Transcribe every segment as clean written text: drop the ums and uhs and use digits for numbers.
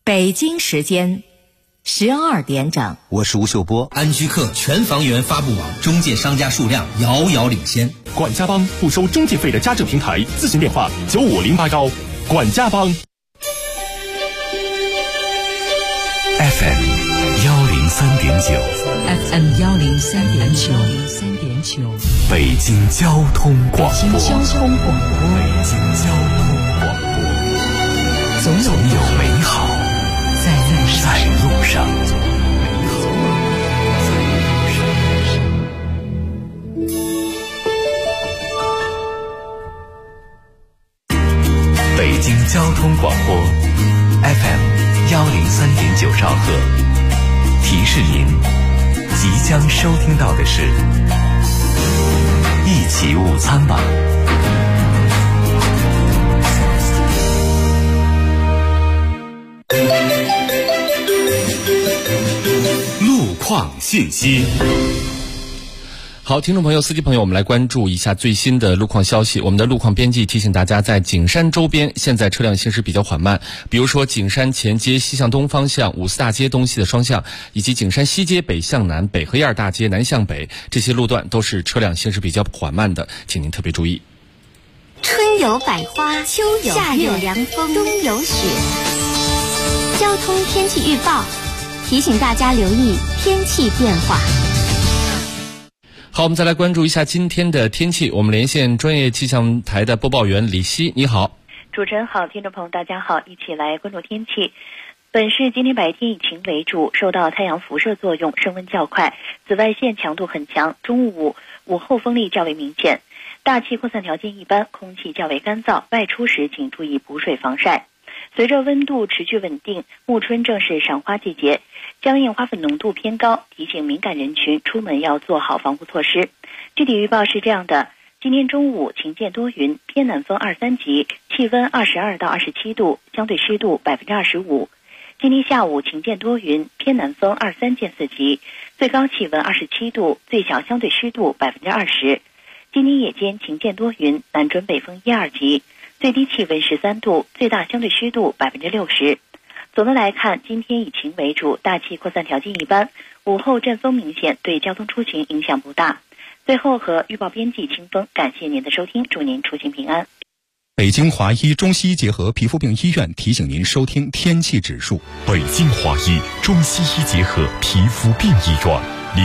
北京时间12点整， 我是吴秀波。 安居客全房源发布网中介商家数量遥遥领先。 管家帮不收中介费的家政平台，咨询电话95081。管家帮。 FM 103.9 FM 103.9， 北京交通广播。 北京交通广播，总有美好在路上。北京交通广播 FM 103.9兆赫，提示您即将收听到的是一起午餐吧。路况信息。 好，听众朋友、司机朋友，我们来关注一下最新的路况消息。我们的路况编辑提醒大家，在景山周边现在车辆行驶比较缓慢，比如说景山前街西向东方向、五四大街东西的双向，以及景山西街北向南、北河沿大街南向北，这些路段都是车辆行驶比较缓慢的，请您特别注意。 春有百花，秋有夏有凉风，冬有雪。交通天气预报提醒大家留意天气变化。 好，我们再来关注一下今天的天气。我们连线专业气象台的播报员李希，你好。 主持人好，听众朋友大家好，一起来关注天气。本市今天白天以晴为主，受到太阳辐射作用，升温较快，紫外线强度很强，中午午后风力较为明显，大气扩散条件一般，空气较为干燥，外出时请注意补水防晒。随着温度持续稳定，暮春正是赏花季节，江印花粉浓度偏高，提醒敏感人群出门要做好防护措施。具体预报是这样的：今天中午晴间多云，偏南风2-3级，气温22到27度，相对湿度25%。今天下午晴间多云，偏南风2-3.4级，最高气温27度，最小相对湿度20%。今天夜间晴间多云，南转北风1-2级，最低气温13度，最大相对湿度60%。总的来看，今天以晴为主，大气扩散条件一般，午后阵风明显，对交通出行影响不大。最后和预报编辑清风，感谢您的收听，祝您出行平安。 北京华医中西医结合皮肤病医院提醒您收听天气指数。 北京华医中西医结合皮肤病医院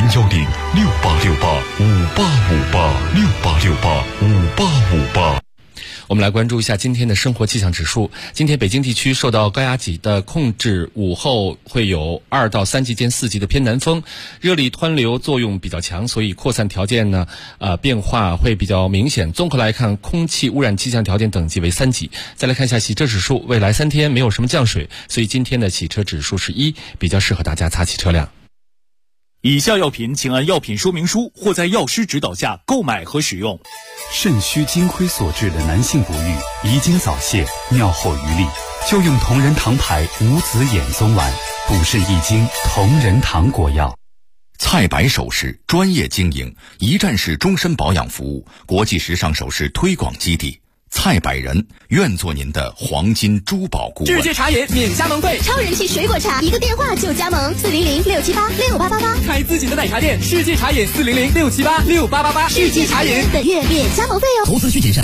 ，010-6868-5858，6868-5858。 我们来关注一下今天的生活气象指数。今天北京地区受到高压脊的控制，午后会有2到3级间4级的偏南风，热力湍流作用比较强，所以扩散条件呢变化会比较明显。综合来看，空气污染气象条件等级为3级。再来看一下洗车指数，未来3天没有什么降水，所以今天的洗车指数是1，比较适合大家擦洗车辆。 以下药品请按药品说明书或在药师指导下购买和使用。 肾虚金亏所致的男性不育、遗精早泄、尿后余力，就用同仁堂牌无籽眼松丸，补肾益精，同仁堂国药。 蔡白首饰专业经营，一站式终身保养服务，国际时尚首饰推广基地。蔡百人愿做您的黄金珠宝顾问。 世界茶饮免加盟费， 超人气水果茶，一个电话就加盟，400-678-6888。 开自己的奶茶店，世界茶饮400-678-6888。 世界茶饮本月免加盟费哦。 投资需谨慎。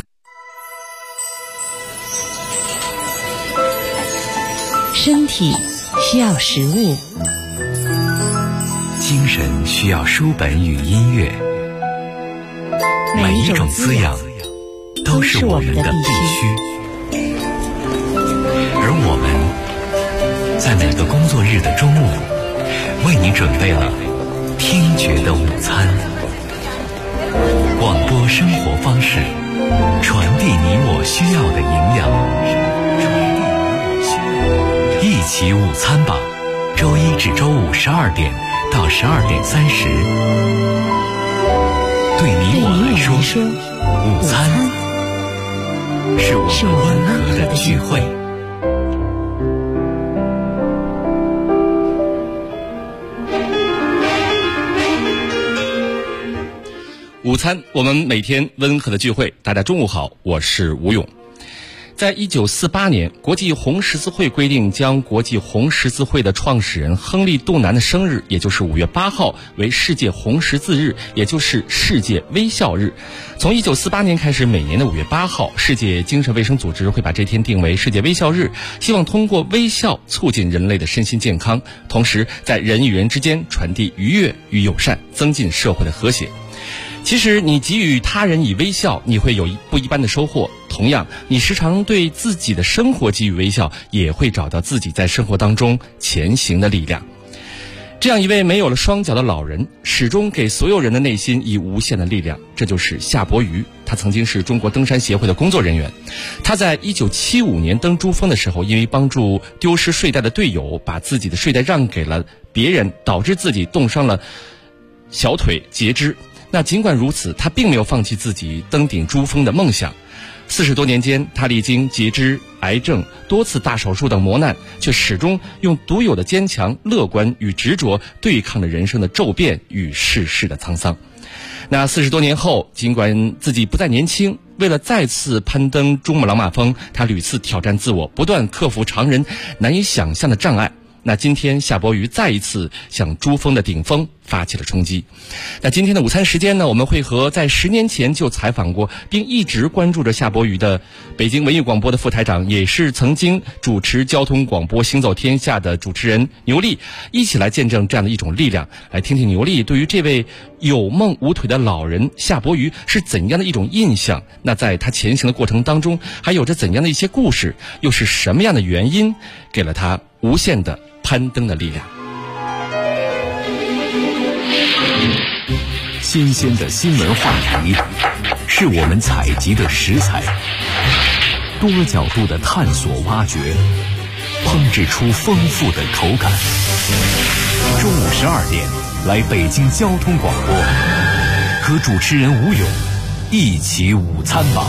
身体需要食物， 精神需要书本与音乐，每一种滋养都是我们的必须。而我们在每个工作日的中午，为你准备了听觉的午餐。广播生活方式，传递你我需要的营养。一起午餐吧，周一至周五12点到12点30。对你我来说，午餐是我们温和的聚会。 午餐，我们每天温和的聚会。大家中午好，我是吴勇。 在1948年，国际红十字会规定将国际红十字会的创始人亨利·杜南的生日，也就是5月8号为世界红十字日，也就是世界微笑日。从1948年开始，每年的5月8号，世界精神卫生组织会把这天定为世界微笑日，希望通过微笑促进人类的身心健康，同时在人与人之间传递愉悦与友善，增进社会的和谐。其实你给予他人以微笑，你会有不一般的收获。同样，你时常对自己的生活给予微笑，也会找到自己在生活当中前行的力量。这样一位没有了双脚的老人，始终给所有人的内心以无限的力量，这就是夏伯渝。他曾经是中国登山协会的工作人员。他在1975年登珠峰的时候，因为帮助丢失睡袋的队友，把自己的睡袋让给了别人，导致自己冻伤了小腿截肢。那尽管如此，他并没有放弃自己登顶珠峰的梦想。40多年间，他历经截肢、癌症、多次大手术等磨难，却始终用独有的坚强、乐观与执着对抗着人生的骤变与世事的沧桑。那40多年后，尽管自己不再年轻，为了再次攀登珠穆朗玛峰，他屡次挑战自我，不断克服常人难以想象的障碍。那今天夏伯渝再一次向珠峰的顶峰发起了冲击。那今天的午餐时间呢，我们会和在10年前就采访过并一直关注着夏伯渝的北京文艺广播的副台长，也是曾经主持交通广播行走天下的主持人牛莉，一起来见证这样的一种力量，来听听牛莉对于这位有梦无腿的老人夏伯渝是怎样的一种印象。那在他前行的过程当中，还有着怎样的一些故事，又是什么样的原因给了他无限的攀登的力量。 新鲜的新闻话题是我们采集的食材，多角度的探索挖掘，烹制出丰富的口感。中午12点，来北京交通广播，和主持人吴勇一起午餐吧。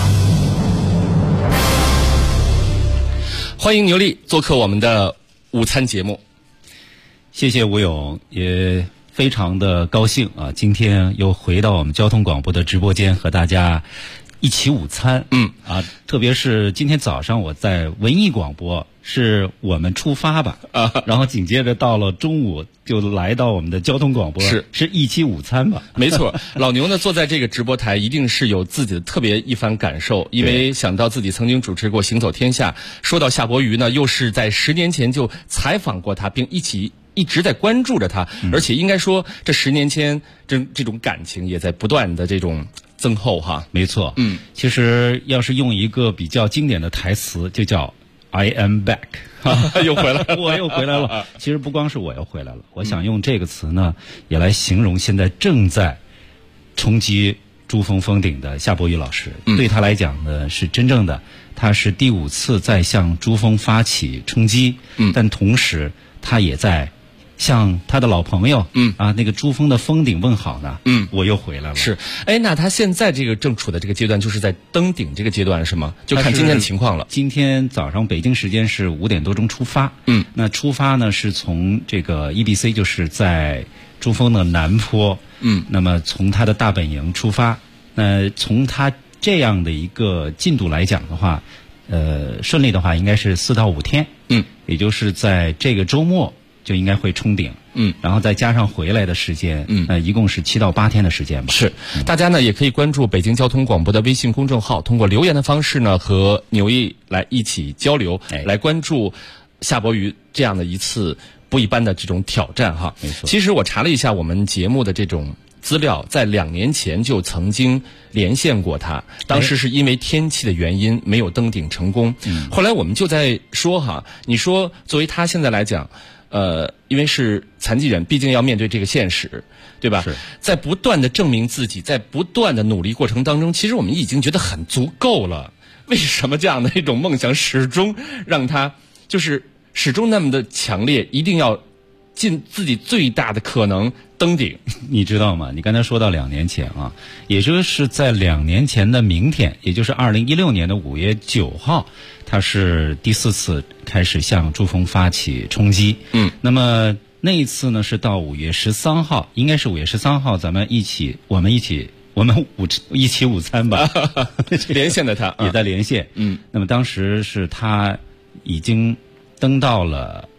欢迎牛莉做客我们的午餐节目。 谢谢吴勇，也非常的高兴啊！今天又回到我们交通广播的直播间，和大家一起午餐。特别是今天早上我在文艺广播，是我们出发吧然后紧接着到了中午就来到我们的交通广播，是一起午餐吧？ 没错，老牛呢坐在这个直播台，一定是有自己的特别一番感受，因为想到自己曾经主持过《行走天下》，说到夏伯渝呢，又是在10年前就采访过他，并一直在关注着他，而且应该说这10年间这种感情也在不断的这种增厚哈。 没错，其实要是用一个比较经典的台词，就叫 I am back 又回来了我又回来了。其实不光是我又回来了，我想用这个词呢也来形容现在正在冲击珠峰峰顶的夏伯渝老师。对他来讲呢，是真正的他是第5次在向珠峰发起冲击，但同时他也在向他的老朋友那个珠峰的峰顶问好呢。我又回来了。 是，那他现在这个正处的这个阶段，就是在登顶这个阶段是吗？就看今天的情况了。 今天早上北京时间是5点多钟出发。那出发呢是从这个 EBC， 就是在珠峰的南坡。那么从他的大本营出发，从他这样的一个进度来讲的话，顺利的话应该是4到5天。也就是在这个周末就应该会冲顶，然后再加上回来的时间，一共是7到8天的时间吧。 是，大家呢也可以关注北京交通广播的微信公众号，通过留言的方式呢和牛莉来一起交流，来关注夏伯渝这样的一次不一般的这种挑战哈。 没错， 其实我查了一下我们节目的这种资料，在2年前就曾经连线过他，当时是因为天气的原因没有登顶成功。后来我们就在说哈，你说作为他现在来讲，因为是残疾人，毕竟要面对这个现实，对吧？在不断的证明自己，在不断的努力过程当中，其实我们已经觉得很足够了。为什么这样的一种梦想始终让他就是始终那么的强烈，一定要尽自己最大的可能登顶？ 你知道吗？你刚才说到2年前啊，也就是在2年前的明天，也就是2016年的5月9号，他是第4次开始向珠峰发起冲击。那么那一次呢是到5月13号，应该是5月13号，我们一起我们一起午餐吧， 连线的他也在连线。那么当时是他已经登到了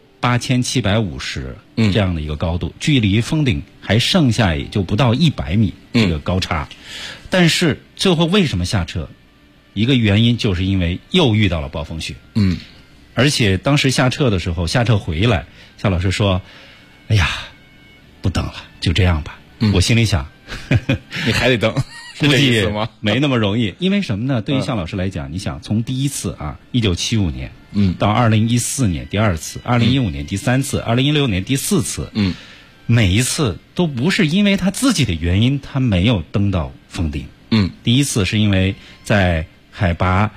8750这样的一个高度，距离峰顶还剩下也就不到100米这个高差。但是最后为什么下撤？一个原因就是因为又遇到了暴风雪。而且当时下撤的时候，下撤回来，夏老师说：“哎呀，不登了，就这样吧。”我心里想， 你还得登， 估计没那么容易。因为什么呢？对于向老师来讲，你想从第一次1975年，到2014年第二次，2015年第三次，2016年第四次，每一次都不是因为他自己的原因，他没有登到峰顶。第一次是因为在海拔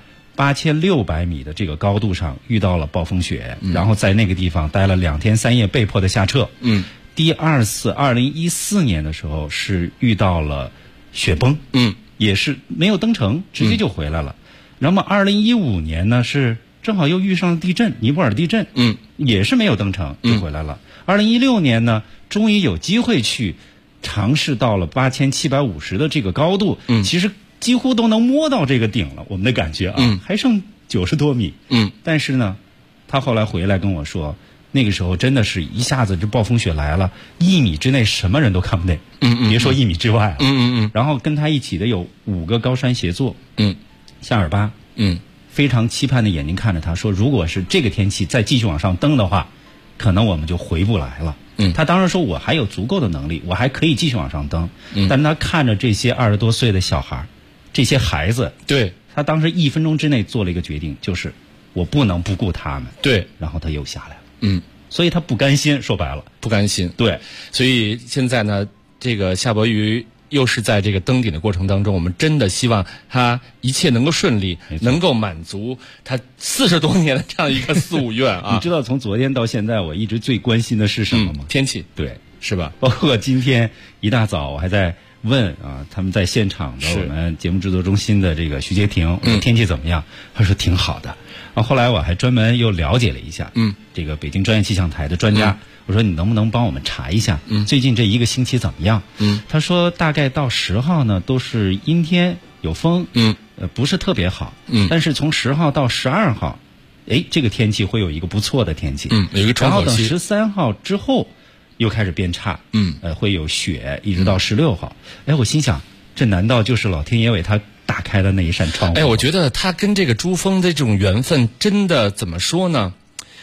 8600米的这个高度上遇到了暴风雪，然后在那个地方待了2天3夜，被迫的下撤。第二次2014年的时候是遇到了雪崩，也是没有登成，直接就回来了。那么2015年呢是正好又遇上了地震，尼泊尔地震，也是没有登成就回来了。2016年呢终于有机会去尝试到了8750的这个高度，其实几乎都能摸到这个顶了，我们的感觉还剩90多米。但是呢他后来回来跟我说，那个时候真的是一下子这暴风雪来了，1米之内什么人都看不见，别说1米之外了。然后跟他一起的有5个高山协作，夏尔巴，非常期盼的眼睛看着他说，如果是这个天气再继续往上登的话，可能我们就回不来了。他当时说我还有足够的能力，我还可以继续往上登。但是他看着这些20多岁的小孩，这些孩子， 对， 他当时1分钟之内做了一个决定，就是我不能不顾他们。 对， 然后他又下来了。所以他不甘心，说白了不甘心。 对， 所以现在呢，这个夏伯渝又是在这个登顶的过程当中，我们真的希望他一切能够顺利，能够满足他40多年的这样一个4、5愿啊。 你知道从昨天到现在，我一直最关心的是什么吗？ 天气， 对， 是吧？ 包括今天一大早我还在问他们在现场的我们节目制作中心的这个徐杰婷，我说天气怎么样？他说挺好的。然后后来我还专门又了解了一下，这个北京专业气象台的专家，我说你能不能帮我们查一下，最近这1个星期怎么样？他说大概到10号呢都是阴天有风，不是特别好，但是从10号到12号，这个天气会有一个不错的天气， 有一个窗口期。 然后等13号之后又开始变差，会有雪，一直到16号。我心想，这难道就是老天爷为他打开的那一扇窗户？ 我觉得他跟这个珠峰的这种缘分真的怎么说呢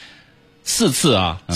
？4次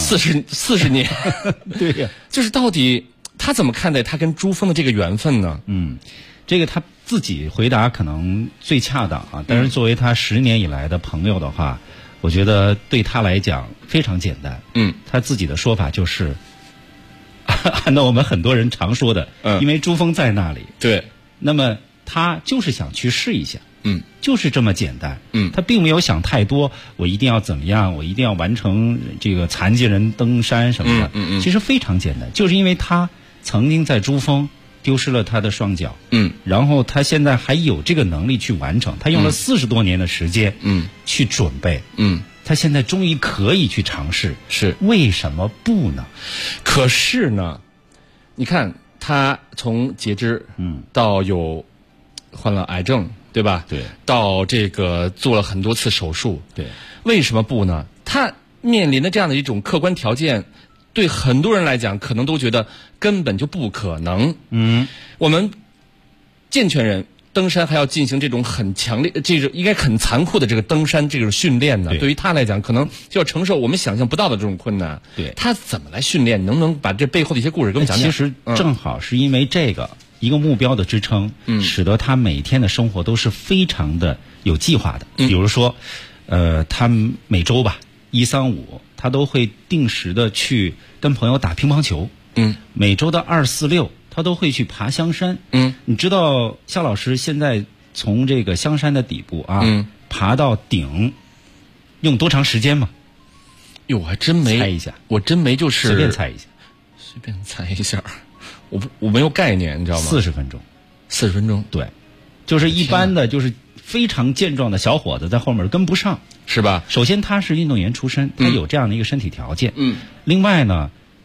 40年， 对呀， 就是到底他怎么看待他跟珠峰的这个缘分呢？ 这个他自己回答可能最恰当啊，但是作为他10年以来的朋友的话，我觉得对他来讲非常简单。他自己的说法就是，按照我们很多人常说的，因为珠峰在那里， 对， 那么他就是想去试一下，就是这么简单，他并没有想太多，我一定要怎么样，我一定要完成这个残疾人登山什么的，其实非常简单，就是因为他曾经在珠峰丢失了他的双脚，然后他现在还有这个能力去完成，他用了40多年的时间，去准备，他现在终于可以去尝试， 是为什么不呢？ 可是呢，你看他从截肢，到有患了癌症，对吧？ 对， 到这个做了很多次手术， 对， 为什么不呢？他面临的这样的一种客观条件，对很多人来讲，可能都觉得根本就不可能。我们健全人登山还要进行这种很强烈、这种应该很残酷的这个登山这种训练呢。对于他来讲，可能就要承受我们想象不到的这种困难。 对， 他怎么来训练？你能不能把这背后的一些故事给我们讲讲？ 其实正好是因为这个一个目标的支撑，使得他每天的生活都是非常的有计划的。比如说，他每周吧1、3、5，他都会定时的去跟朋友打乒乓球。每周的2、4、6，他都会去爬香山。你知道夏老师现在从这个香山的底部爬到顶用多长时间吗？ 哟，我还真没猜一下， 我真没，就是随便猜一下， 随便猜一下，我没有概念，你知道吗 ？40分钟 ，40分钟， 对，就是一般的，就是非常健壮的小伙子在后面跟不上， 是吧？ 首先他是运动员出身，他有这样的一个身体条件。另外呢，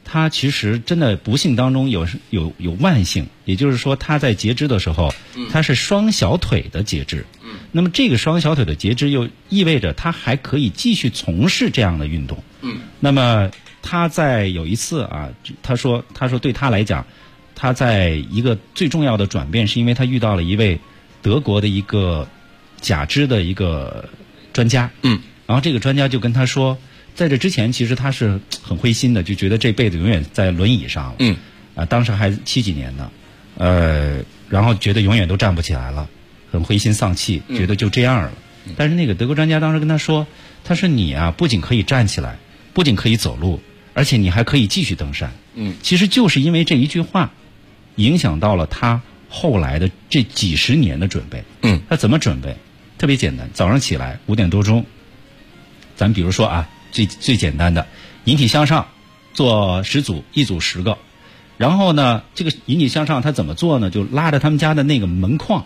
他其实真的不幸当中有万幸，也就是说他在截肢的时候，他是双小腿的截肢。那么这个双小腿的截肢又意味着他还可以继续从事这样的运动。那么他在有一次啊，他说对他来讲，他在一个最重要的转变是因为他遇到了一位德国的一个假肢的一个专家。然后这个专家就跟他说，在这之前其实他是很灰心的，就觉得这辈子永远在轮椅上了。当时还70几年呢，然后觉得永远都站不起来了，很灰心丧气，觉得就这样了。但是那个德国专家当时跟他说，他说你啊不仅可以站起来，不仅可以走路，而且你还可以继续登山。其实就是因为这一句话影响到了他后来的这几十年的准备。他怎么准备？特别简单，早上起来5点多钟，咱比如说啊，最简单的引体向上做10组，一组10个。然后呢，这个引体向上他怎么做呢？就拉着他们家的那个门框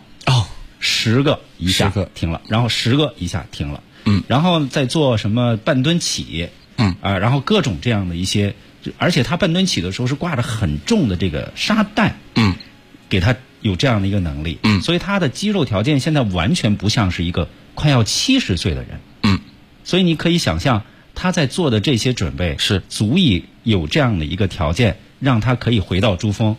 ，10个一下停了，然后10个一下停了。然后再做什么半蹲起，然后各种这样的一些，而且他半蹲起的时候是挂着很重的这个沙袋，给他有这样的一个能力。所以他的肌肉条件现在完全不像是一个快要70岁的人。所以你可以想象他在做的这些准备是足以有这样的一个条件让他可以回到珠峰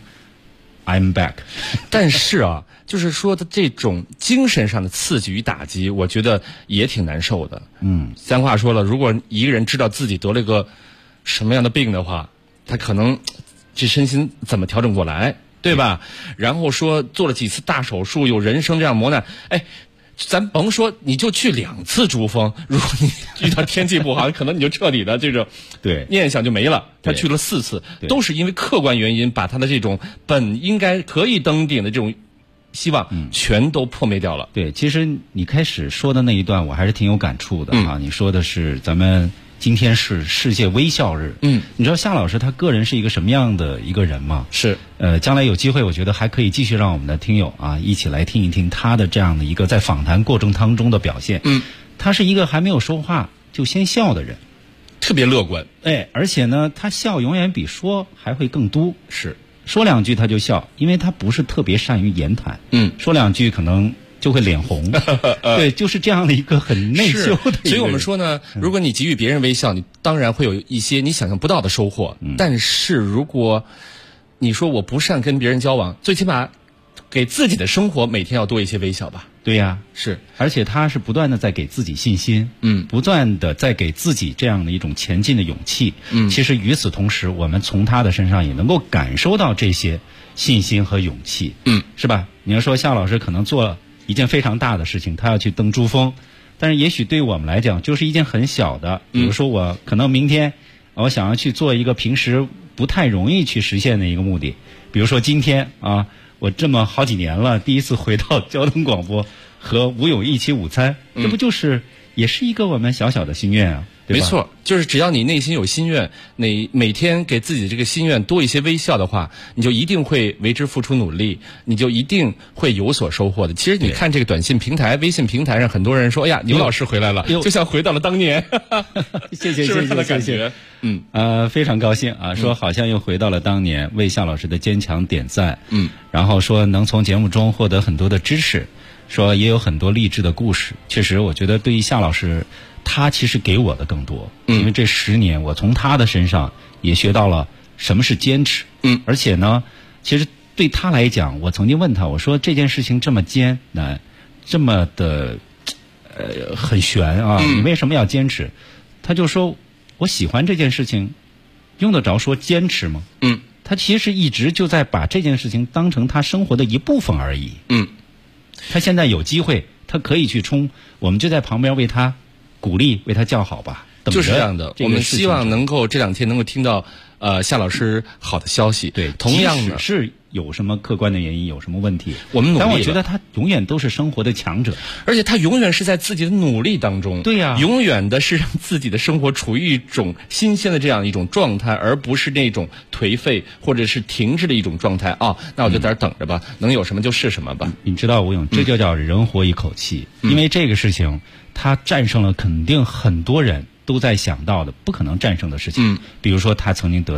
I'm back。 但是啊，就是说的这种精神上的刺激与打击，我觉得也挺难受的。咱话说了，如果一个人知道自己得了个什么样的病的话，他可能这身心怎么调整过来，对吧？然后说做了几次大手术，有人生这样磨难，咱甭说你就去2次珠峰，如果你遇到天气不好，可能你就彻底的这种念想就没了。他去了4次，都是因为客观原因把他的这种本应该可以登顶的这种希望全都破灭掉了。 对，其实你开始说的那一段我还是挺有感触的啊。你说的是咱们今天是世界微笑日。你知道夏老师他个人是一个什么样的一个人吗？ 是将来有机会我觉得还可以继续让我们的听友啊一起来听一听他的这样的一个在访谈过程当中的表现。他是一个还没有说话就先笑的人， 特别乐观。 而且呢他笑永远比说还会更多。 是说2句他就笑，因为他不是特别善于言谈。说2句可能就会脸红。对，就是这样的一个很内疚的一个人。 所以我们说呢，如果你给予别人微笑，你当然会有一些你想象不到的收获。但是如果你说我不善跟别人交往，最起码给自己的生活每天要多一些微笑吧。 对呀， 是， 而且他是不断的在给自己信心，不断的在给自己这样的一种前进的勇气。其实与此同时，我们从他的身上也能够感受到这些信心和勇气。是吧？你要说夏老师可能做一件非常大的事情，他要去登珠峰，但是也许对我们来讲就是一件很小的，比如说我可能明天我想要去做一个平时不太容易去实现的一个目的，比如说今天啊，我这么好几年了第一次回到交通广播和吴勇一起午餐，这不就是也是一个我们小小的心愿啊，对吧？ 没错，就是只要你内心有心愿，你每天给自己这个心愿多一些微笑的话，你就一定会为之付出努力，你就一定会有所收获的。其实你看这个短信平台、微信平台上，很多人说：“哎呀，牛老师回来了，就像回到了当年。” 谢谢， 是不是他的感觉？ 非常高兴啊！说好像又回到了当年，为夏老师的坚强点赞。然后说能从节目中获得很多的知识，说也有很多励志的故事。确实，我觉得对于夏老师，他其实给我的更多。因为这10年，我从他的身上也学到了什么是坚持。而且呢，其实对他来讲，我曾经问他，我说这件事情这么艰难，这么的很悬啊，你为什么要坚持？他就说，我喜欢这件事情，用得着说坚持吗？他其实一直就在把这件事情当成他生活的一部分而已。他现在有机会，他可以去冲，我们就在旁边为他鼓励，为他叫好吧。 就是这样的，我们希望能够这2天能够听到夏老师好的消息。 对， 同样的是有什么客观的原因，有什么问题， 我们努力了。 但我觉得他永远都是生活的强者， 而且他永远是在自己的努力当中。 对呀， 永远的是让自己的生活处于一种新鲜的这样一种状态，而不是那种颓废或者是停滞的一种状态啊。那我就在这等着吧，能有什么就是什么吧。 你知道吴勇，这就叫人活一口气。因为这个事情，他战胜了肯定很多人都在想到的不可能战胜的事情。比如说他曾经得到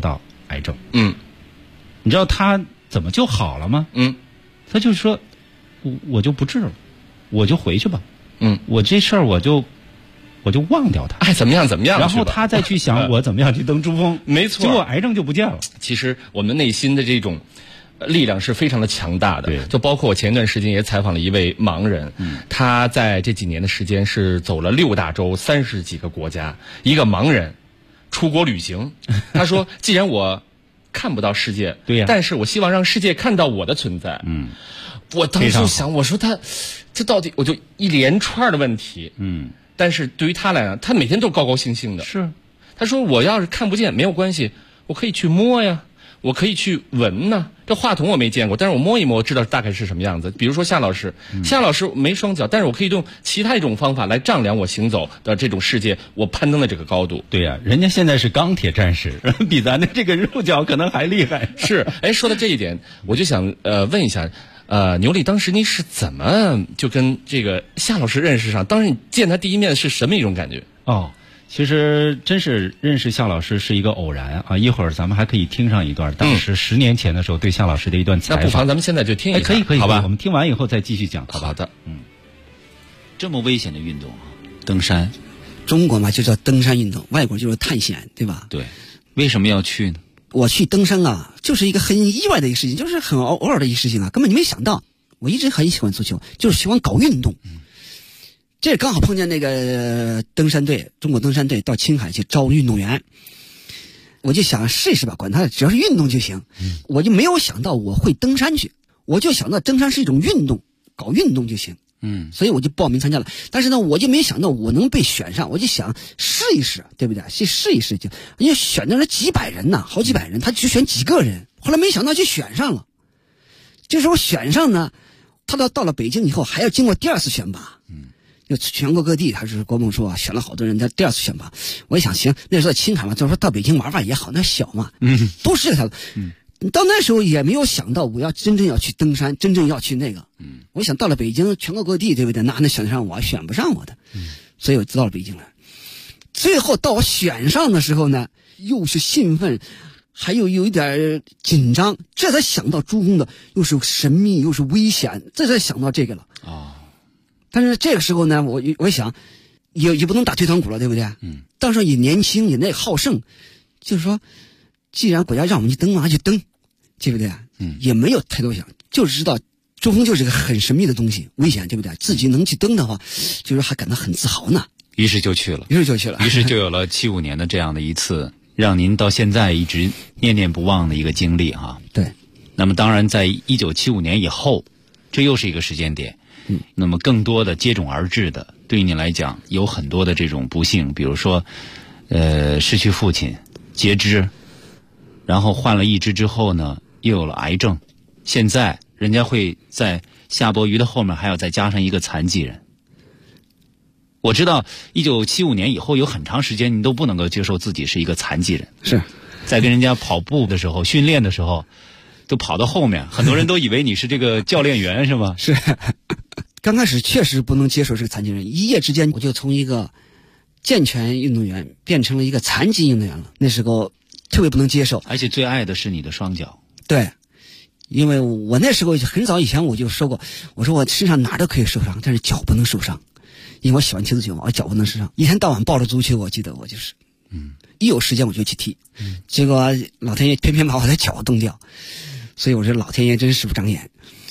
癌症。你知道他怎么就好了吗？他就说，我就不治了，我就回去吧。我这事儿我就忘掉它， 爱怎么样怎么样。 然后他再去想我怎么样去登珠峰， 没错， 结果癌症就不见了。 其实我们内心的这种力量是非常的强大的。就包括我前段时间也采访了一位盲人，他在这几年的时间是走了6大洲30几个国家，一个盲人出国旅行。他说，既然我看不到世界， 对呀， 但是我希望让世界看到我的存在。我当时就想，我说他这到底，我就一连串的问题。但是对于他来讲，他每天都高高兴兴的。 是， 他说我要是看不见没有关系，我可以去摸呀，我可以去闻呢。这话筒我没见过，但是我摸一摸，我知道大概是什么样子。比如说夏老师，夏老师没双脚，但是我可以用其他一种方法来丈量我行走的这种世界，我攀登的这个高度。 对呀，人家现在是钢铁战士，比咱的这个肉脚可能还厉害。 是，说到这一点，我就想问一下。牛丽，当时你是怎么就跟这个夏老师认识上？当时你见他第一面是什么一种感觉？ 其实真是认识夏老师是一个偶然啊！一会儿咱们还可以听上一段，当时10年前的时候对夏老师的一段采访。 那不妨咱们现在就听一下。 可以， 好吧？ 我们听完以后再继续讲。 好的。 这么危险的运动啊，登山， 中国嘛就叫登山运动，外国就是探险，对吧？ 对，为什么要去呢？ 我去登山啊，就是一个很意外的一个事情，就是很偶尔的一个事情啊，根本就没想到。我一直很喜欢足球，就是喜欢搞运动。这刚好碰见那个登山队，中国登山队到青海去招运动员，我就想试一试吧，管他只要是运动就行。我就没有想到我会登山去，我就想到登山是一种运动，搞运动就行。所以我就报名参加了。但是呢，我就没想到我能被选上，我就想试一试，对不对？去试一试，就人家选的人几百人呢，好几百人，他只选几个人。后来没想到就选上了。这时候选上呢，他到了北京以后还要经过第2次选拔。就全国各地还是国梦说选了好多人，在第2次选拔。我一想，行，那时候青海嘛，就是说到北京玩玩也好，那小嘛，都试了他了。到那时候也没有想到我要真正要去登山，真正要去那个。我想到了北京，全国各地，对不对？那选上我，选不上我的。所以我就到了北京了。最后到我选上的时候呢，又是兴奋，还有一点紧张，这才想到珠峰的又是神秘又是危险，这才想到这个了。但是这个时候呢，我想也不能打退堂鼓了，对不对？当时也年轻，也那好胜，就是说，既然国家让我们去登嘛，就登，对不对？也没有太多想，就是知道珠峰就是个很神秘的东西，危险，对不对？自己能去登的话，就是还感到很自豪呢。 于是就去了， 于是就有了75年的这样的一次让您到现在一直念念不忘的一个经历哈。 对。 那么当然在1975年以后，这又是一个时间点。那么更多的接踵而至的，对于你来讲有很多的这种不幸，比如说失去父亲，截肢，然后换了一只之后呢又有了癌症，现在人家会在夏伯渝的后面还要再加上一个残疾人。我知道1975年以后有很长时间你都不能够接受自己是一个残疾人， 是在跟人家跑步的时候训练的时候都跑到后面，很多人都以为你是这个教练员是吗？ 是刚开始确实不能接受这个残疾人，一夜之间我就从一个健全运动员变成了一个残疾运动员了，那时候特别不能接受。 而且最爱的是你的双脚。 对，因为我那时候很早以前我就说过，我说我身上哪都可以受伤，但是脚不能受伤，因为我喜欢踢足球嘛，我脚不能受伤，一天到晚抱着足球，我记得我就是一有时间我就去踢，结果老天爷偏偏把我的脚冻掉，所以我说老天爷真是不长眼。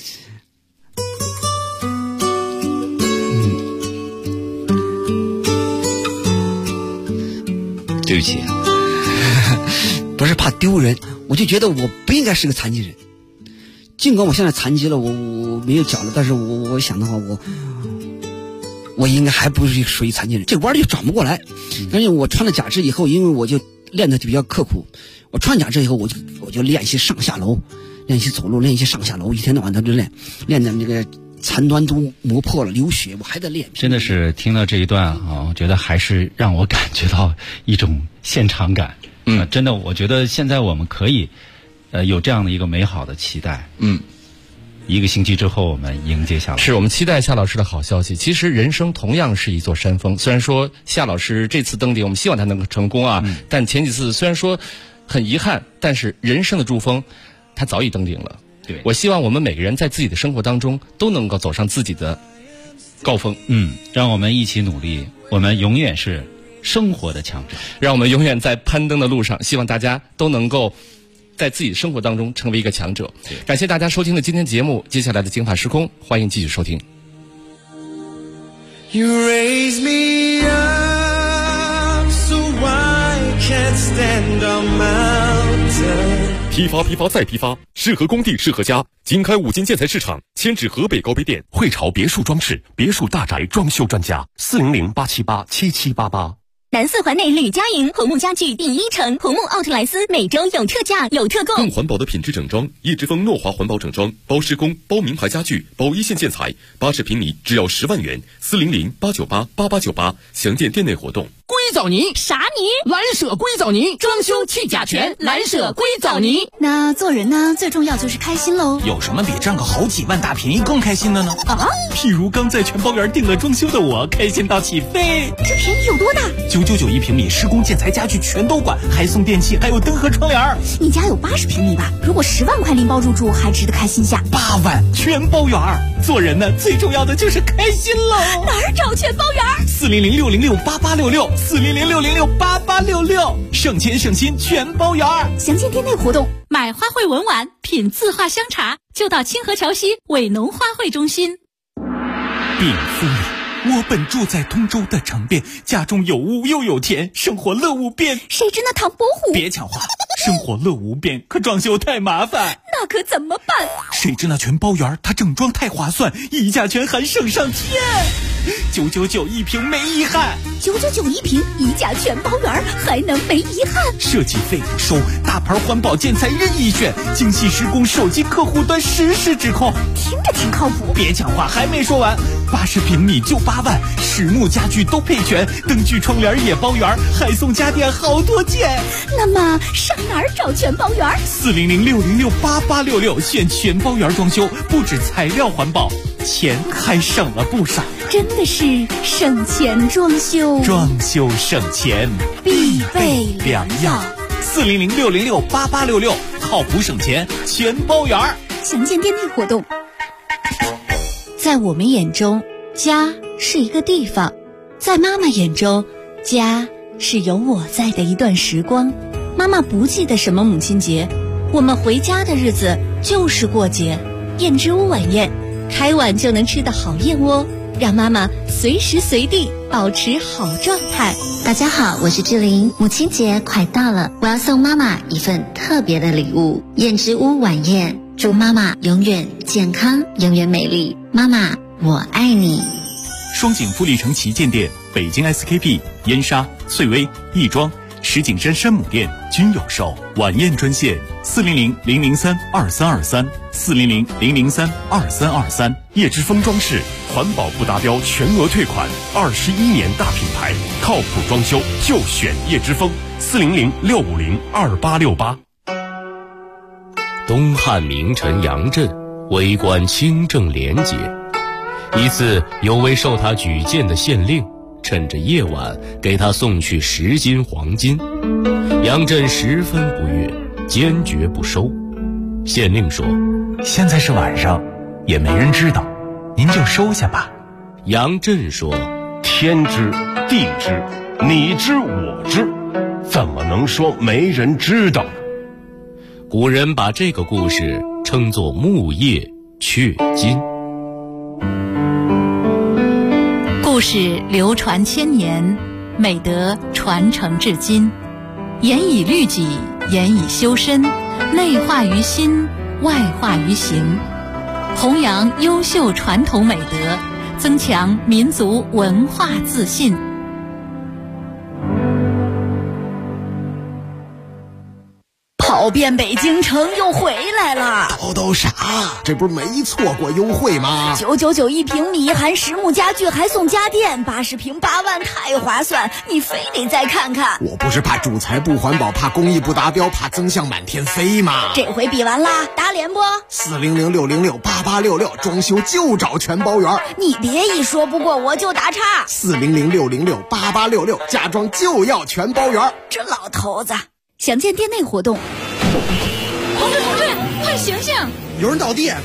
对不起， 不是怕丢人，我就觉得我不应该是个残疾人。尽管我现在残疾了，我没有脚了，但是我想的话，我应该还不是属于残疾人，这弯就转不过来。但是我穿了假肢以后，因为我就练得比较刻苦，我穿假肢以后，我就练习上下楼，练习走路，练习上下楼，一天到晚都练的这个残端都磨破了，流血，我还在练。 真的是听到这一段啊，我觉得还是让我感觉到一种现场感。真的，我觉得现在我们可以有这样的一个美好的期待。1个星期之后我们迎接夏老师， 是我们期待夏老师的好消息。其实人生同样是一座山峰，虽然说夏老师这次登顶我们希望他能够成功啊，但前几次虽然说很遗憾，但是人生的珠峰，它早已登顶了。 对， 我希望我们每个人在自己的生活当中都能够走上自己的高峰。 让我们一起努力，我们永远是生活的强者， 让我们永远在攀登的路上。希望大家都能够在自己的生活当中成为一个强者。感谢大家收听的今天节目，接下来的精华时空，欢迎继续收听。 You raise me up so I can't stand on mountain。 批发再批发，适合工地适合家。经开五金建材市场，迁至河北高碑店。 汇潮别墅装饰，别墅大宅装修专家，400-878-7788。 南四环内吕家营红木家具第一城，红木奥特莱斯每周有特价有特供。 更环保的品质整装，叶之峰诺华环保整装，包施工，包名牌家具，包一线建材，80平米只要10万元，400-898-8898，详见店内活动。 硅藻泥啥泥？ 蓝舍硅藻泥，装修去甲醛，蓝舍硅藻泥。 那做人呢，最重要就是开心喽。 有什么比占个好几万大便宜更开心的呢？譬如刚在全包园订了装修的我，开心到起飞。 这便宜有多大 ？999一平米，施工建材家具全都管，还送电器，还有灯和窗帘。 你家有80平米吧？如果10万块拎包入住，还值得开心下。 8万全包园。做人呢，最重要的就是开心喽。 哪儿找全包园 ？400-606-8866，400-606-8866，省钱省心全包园。 详见店内活动。 买花卉文玩，品字画香茶，就到清河桥西伟农花卉中心。 禀夫人，我本住在通州的城边，家中有屋又有田，生活乐无边。 谁知那唐伯虎？ 别抢话，生活乐无边，可装修太麻烦。 那可怎么办？ 谁知那全包园，它整装太划算，溢价权还省上天。999一平没遗憾 ，999一平，溢价全包园，还能没遗憾？ 设计费收，大牌环保建材任意选，精细施工，手机客户端实时指控， 听着挺靠谱。 别抢话，还没说完，80平米就8万，实木家具都配全，灯具窗帘也包圆，还送家电好多件。 那么上哪儿找全包园 ？400-606-8866，选全包园装修，不止材料环保，钱还省了不少。 真的是省钱装修， 装修省钱必备良药。 400-606-8866，靠谱省钱全包圆。 详见店内活动。在我们眼中，家是一个地方；在妈妈眼中，家是有我在的一段时光。妈妈不记得什么母亲节，我们回家的日子就是过节。燕之屋晚宴，开碗就能吃的好燕窝，让妈妈随时随地保持好状态。 大家好，我是志玲。母亲节快到了，我要送妈妈一份特别的礼物——燕之屋晚宴，祝妈妈永远健康，永远美丽。妈妈，我爱你。 双井富力城旗舰店、北京 SKP、燕莎、翠微、亦庄、石景山山姆店均有售。晚宴专线：400-003-2323，400-003-2323。 叶之峰装饰，环保不达标全额退款，21年大品牌，靠谱装修就选叶之峰。400-650-2868。 东汉名臣杨震为官清正廉洁，一次有位受他举荐的县令趁着夜晚给他送去10斤黄金，杨震十分不悦，坚决不收。县令说：“ 现在是晚上，也没人知道，您就收下吧。” 杨震说：“ 天知地知，你知我知，怎么能说没人知道？” 古人把这个故事称作木叶雀金。 故事流传千年，美德传承至今。严以律己，严以修身，内化于心，外化于行，弘扬优秀传统美德，增强民族文化自信。 跑遍北京城又回来了， 都啥？这不是没错过优惠吗 ？999一平米，含实木家具还送家电，80平8万，太划算！你非得再看看。 我不是怕主材不环保，怕工艺不达标，怕增项满天飞吗？ 这回比完啦，打脸不 ？400-606-8866，装修就找全包圆。 你别一说不过我就打岔。 400-606-8866，家装就要全包圆。 这老头子。 详见店内活动。 同志，快醒醒！ 有人倒地，